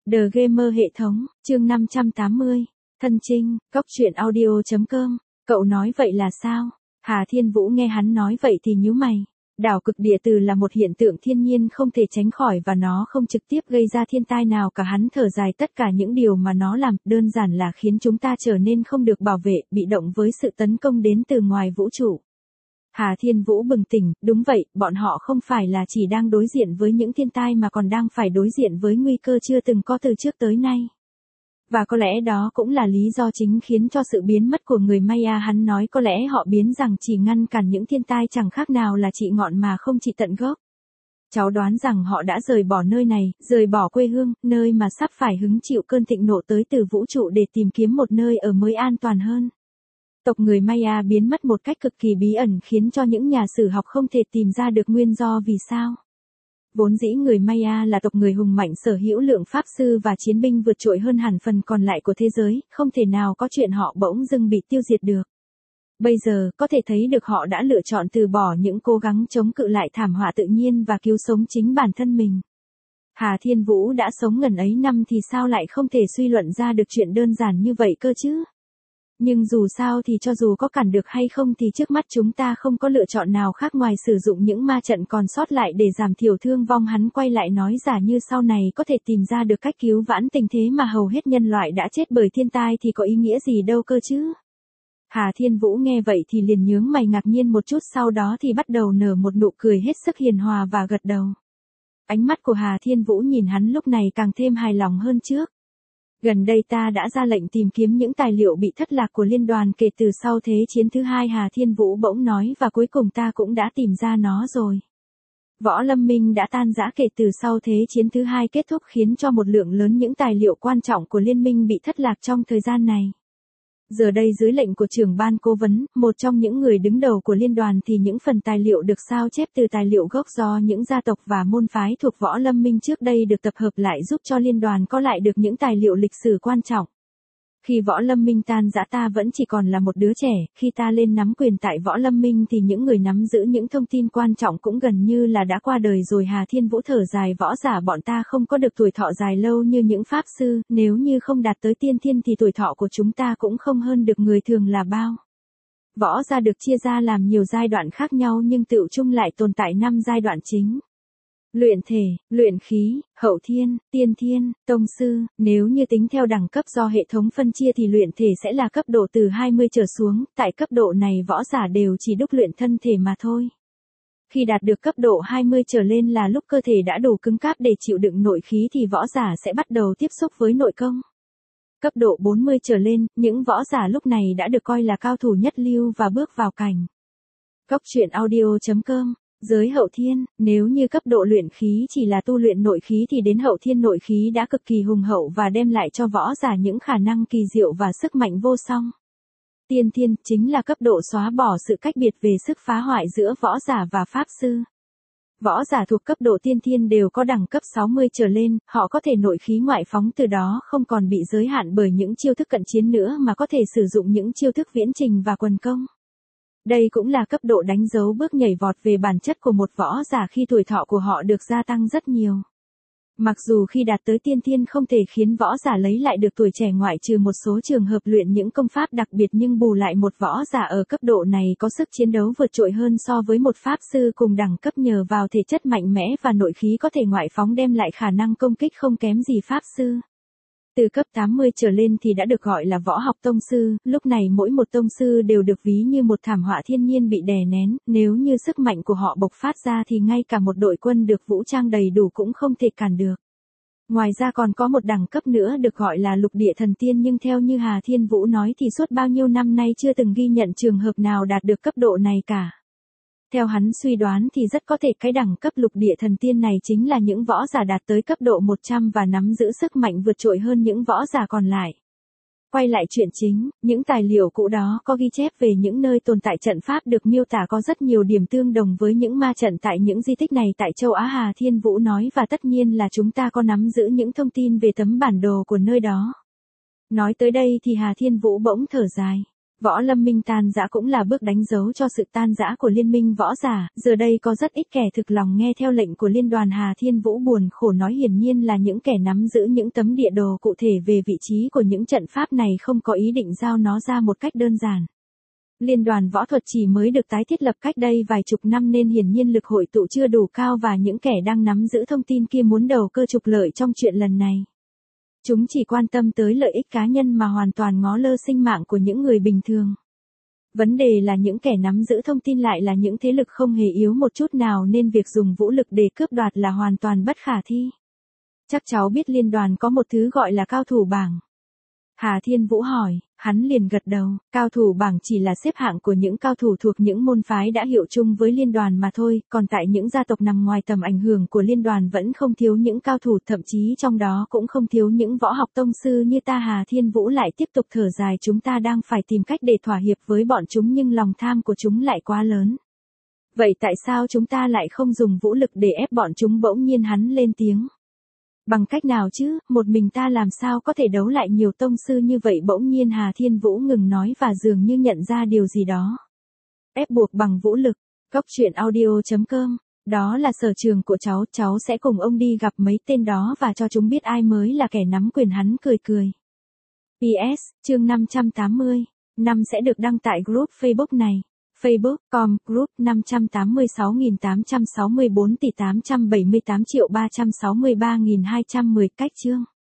The Gamer hệ thống, chương 580, thân trinh, cóc truyện audio.com, cậu nói vậy là sao? Hà Thiên Vũ nghe hắn nói vậy thì nhíu mày. Đảo cực địa từ là một hiện tượng thiên nhiên không thể tránh khỏi và nó không trực tiếp gây ra thiên tai nào cả, hắn thở dài, tất cả những điều mà nó làm đơn giản là khiến chúng ta trở nên không được bảo vệ, bị động với sự tấn công đến từ ngoài vũ trụ. Hà Thiên Vũ bừng tỉnh, đúng vậy, bọn họ không phải là chỉ đang đối diện với những thiên tai mà còn đang phải đối diện với nguy cơ chưa từng có từ trước tới nay. Và có lẽ đó cũng là lý do chính khiến cho sự biến mất của người Maya. Hắn nói có lẽ họ biến rằng chỉ ngăn cản những thiên tai chẳng khác nào là trị ngọn mà không trị tận gốc. Cháu đoán rằng họ đã rời bỏ nơi này, rời bỏ quê hương, nơi mà sắp phải hứng chịu cơn thịnh nộ tới từ vũ trụ để tìm kiếm một nơi ở mới an toàn hơn. Tộc người Maya biến mất một cách cực kỳ bí ẩn khiến cho những nhà sử học không thể tìm ra được nguyên do vì sao. Vốn dĩ người Maya là tộc người hùng mạnh, sở hữu lượng pháp sư và chiến binh vượt trội hơn hẳn phần còn lại của thế giới, không thể nào có chuyện họ bỗng dưng bị tiêu diệt được. Bây giờ, có thể thấy được họ đã lựa chọn từ bỏ những cố gắng chống cự lại thảm họa tự nhiên và cứu sống chính bản thân mình. Hà Thiên Vũ đã sống ngần ấy năm thì sao lại không thể suy luận ra được chuyện đơn giản như vậy cơ chứ? Nhưng dù sao thì cho dù có cản được hay không thì trước mắt chúng ta không có lựa chọn nào khác ngoài sử dụng những ma trận còn sót lại để giảm thiểu thương vong. Hắn quay lại nói, giả như sau này có thể tìm ra được cách cứu vãn tình thế mà hầu hết nhân loại đã chết bởi thiên tai thì có ý nghĩa gì đâu cơ chứ? Hà Thiên Vũ nghe vậy thì liền nhướng mày ngạc nhiên một chút, sau đó thì bắt đầu nở một nụ cười hết sức hiền hòa và gật đầu. Ánh mắt của Hà Thiên Vũ nhìn hắn lúc này càng thêm hài lòng hơn trước. Gần đây ta đã ra lệnh tìm kiếm những tài liệu bị thất lạc của liên đoàn kể từ sau Thế chiến thứ hai, Hà Thiên Vũ bỗng nói, và cuối cùng ta cũng đã tìm ra nó rồi. Võ Lâm Minh đã tan rã kể từ sau Thế chiến thứ hai kết thúc, khiến cho một lượng lớn những tài liệu quan trọng của liên minh bị thất lạc trong thời gian này. Giờ đây dưới lệnh của trưởng ban cố vấn, một trong những người đứng đầu của liên đoàn, thì những phần tài liệu được sao chép từ tài liệu gốc do những gia tộc và môn phái thuộc Võ Lâm Minh trước đây được tập hợp lại, giúp cho liên đoàn có lại được những tài liệu lịch sử quan trọng. Khi Võ Lâm Minh tan rã ta vẫn chỉ còn là một đứa trẻ, khi ta lên nắm quyền tại Võ Lâm Minh thì những người nắm giữ những thông tin quan trọng cũng gần như là đã qua đời rồi. Hà Thiên Vũ thở dài, võ giả bọn ta không có được tuổi thọ dài lâu như những pháp sư, nếu như không đạt tới tiên thiên thì tuổi thọ của chúng ta cũng không hơn được người thường là bao. Võ gia được chia ra làm nhiều giai đoạn khác nhau nhưng tựu chung lại tồn tại 5 giai đoạn chính. Luyện thể, luyện khí, hậu thiên, tiên thiên, tông sư. Nếu như tính theo đẳng cấp do hệ thống phân chia thì luyện thể sẽ là cấp độ từ 20 trở xuống, tại cấp độ này võ giả đều chỉ đúc luyện thân thể mà thôi. Khi đạt được cấp độ 20 trở lên là lúc cơ thể đã đủ cứng cáp để chịu đựng nội khí thì võ giả sẽ bắt đầu tiếp xúc với nội công. Cấp độ 40 trở lên, những võ giả lúc này đã được coi là cao thủ nhất lưu và bước vào cảnh. Cóc truyện audio.com. Giới hậu thiên, nếu như cấp độ luyện khí chỉ là tu luyện nội khí thì đến hậu thiên nội khí đã cực kỳ hùng hậu và đem lại cho võ giả những khả năng kỳ diệu và sức mạnh vô song. Tiên thiên chính là cấp độ xóa bỏ sự cách biệt về sức phá hoại giữa võ giả và pháp sư. Võ giả thuộc cấp độ tiên thiên đều có đẳng cấp 60 trở lên, họ có thể nội khí ngoại phóng, từ đó không còn bị giới hạn bởi những chiêu thức cận chiến nữa mà có thể sử dụng những chiêu thức viễn trình và quần công. Đây cũng là cấp độ đánh dấu bước nhảy vọt về bản chất của một võ giả khi tuổi thọ của họ được gia tăng rất nhiều. Mặc dù khi đạt tới tiên thiên không thể khiến võ giả lấy lại được tuổi trẻ ngoại trừ một số trường hợp luyện những công pháp đặc biệt, nhưng bù lại một võ giả ở cấp độ này có sức chiến đấu vượt trội hơn so với một pháp sư cùng đẳng cấp nhờ vào thể chất mạnh mẽ và nội khí có thể ngoại phóng đem lại khả năng công kích không kém gì pháp sư. Từ cấp 80 trở lên thì đã được gọi là võ học tông sư, lúc này mỗi một tông sư đều được ví như một thảm họa thiên nhiên bị đè nén, nếu như sức mạnh của họ bộc phát ra thì ngay cả một đội quân được vũ trang đầy đủ cũng không thể cản được. Ngoài ra còn có một đẳng cấp nữa được gọi là lục địa thần tiên, nhưng theo như Hà Thiên Vũ nói thì suốt bao nhiêu năm nay chưa từng ghi nhận trường hợp nào đạt được cấp độ này cả. Theo hắn suy đoán thì rất có thể cái đẳng cấp lục địa thần tiên này chính là những võ giả đạt tới cấp độ 100 và nắm giữ sức mạnh vượt trội hơn những võ giả còn lại. Quay lại chuyện chính, những tài liệu cũ đó có ghi chép về những nơi tồn tại trận pháp được miêu tả có rất nhiều điểm tương đồng với những ma trận tại những di tích này tại châu Á, Hà Thiên Vũ nói, và tất nhiên là chúng ta có nắm giữ những thông tin về tấm bản đồ của nơi đó. Nói tới đây thì Hà Thiên Vũ bỗng thở dài. Võ Lâm Minh tan rã cũng là bước đánh dấu cho sự tan rã của liên minh võ giả, giờ đây có rất ít kẻ thực lòng nghe theo lệnh của liên đoàn. Hà Thiên Vũ buồn khổ nói hiển nhiên là những kẻ nắm giữ những tấm địa đồ cụ thể về vị trí của những trận pháp này không có ý định giao nó ra một cách đơn giản. Liên đoàn võ thuật chỉ mới được tái thiết lập cách đây vài chục năm nên hiển nhiên lực hội tụ chưa đủ cao và những kẻ đang nắm giữ thông tin kia muốn đầu cơ trục lợi trong chuyện lần này. Chúng chỉ quan tâm tới lợi ích cá nhân mà hoàn toàn ngó lơ sinh mạng của những người bình thường. Vấn đề là những kẻ nắm giữ thông tin lại là những thế lực không hề yếu một chút nào nên việc dùng vũ lực để cướp đoạt là hoàn toàn bất khả thi. Chắc cháu biết liên đoàn có một thứ gọi là cao thủ bảng. Hà Thiên Vũ hỏi, hắn liền gật đầu, cao thủ bảng chỉ là xếp hạng của những cao thủ thuộc những môn phái đã hiệu chung với liên đoàn mà thôi, còn tại những gia tộc nằm ngoài tầm ảnh hưởng của liên đoàn vẫn không thiếu những cao thủ, thậm chí trong đó cũng không thiếu những võ học tông sư như ta. Hà Thiên Vũ lại tiếp tục thở dài, chúng ta đang phải tìm cách để thỏa hiệp với bọn chúng nhưng lòng tham của chúng lại quá lớn. Vậy tại sao chúng ta lại không dùng vũ lực để ép bọn chúng? Bỗng nhiên hắn lên tiếng. Bằng cách nào chứ, một mình ta làm sao có thể đấu lại nhiều tông sư như vậy? Bỗng nhiên Hà Thiên Vũ ngừng nói và dường như nhận ra điều gì đó. Ép buộc bằng vũ lực. Góc truyện audio.com. Đó là sở trường của cháu sẽ cùng ông đi gặp mấy tên đó và cho chúng biết ai mới là kẻ nắm quyền. Hắn cười cười. PS, chương 580. Năm sẽ được đăng tại group Facebook này. Facebook.com, group 586.864 tỷ 878.363.210 cách chương.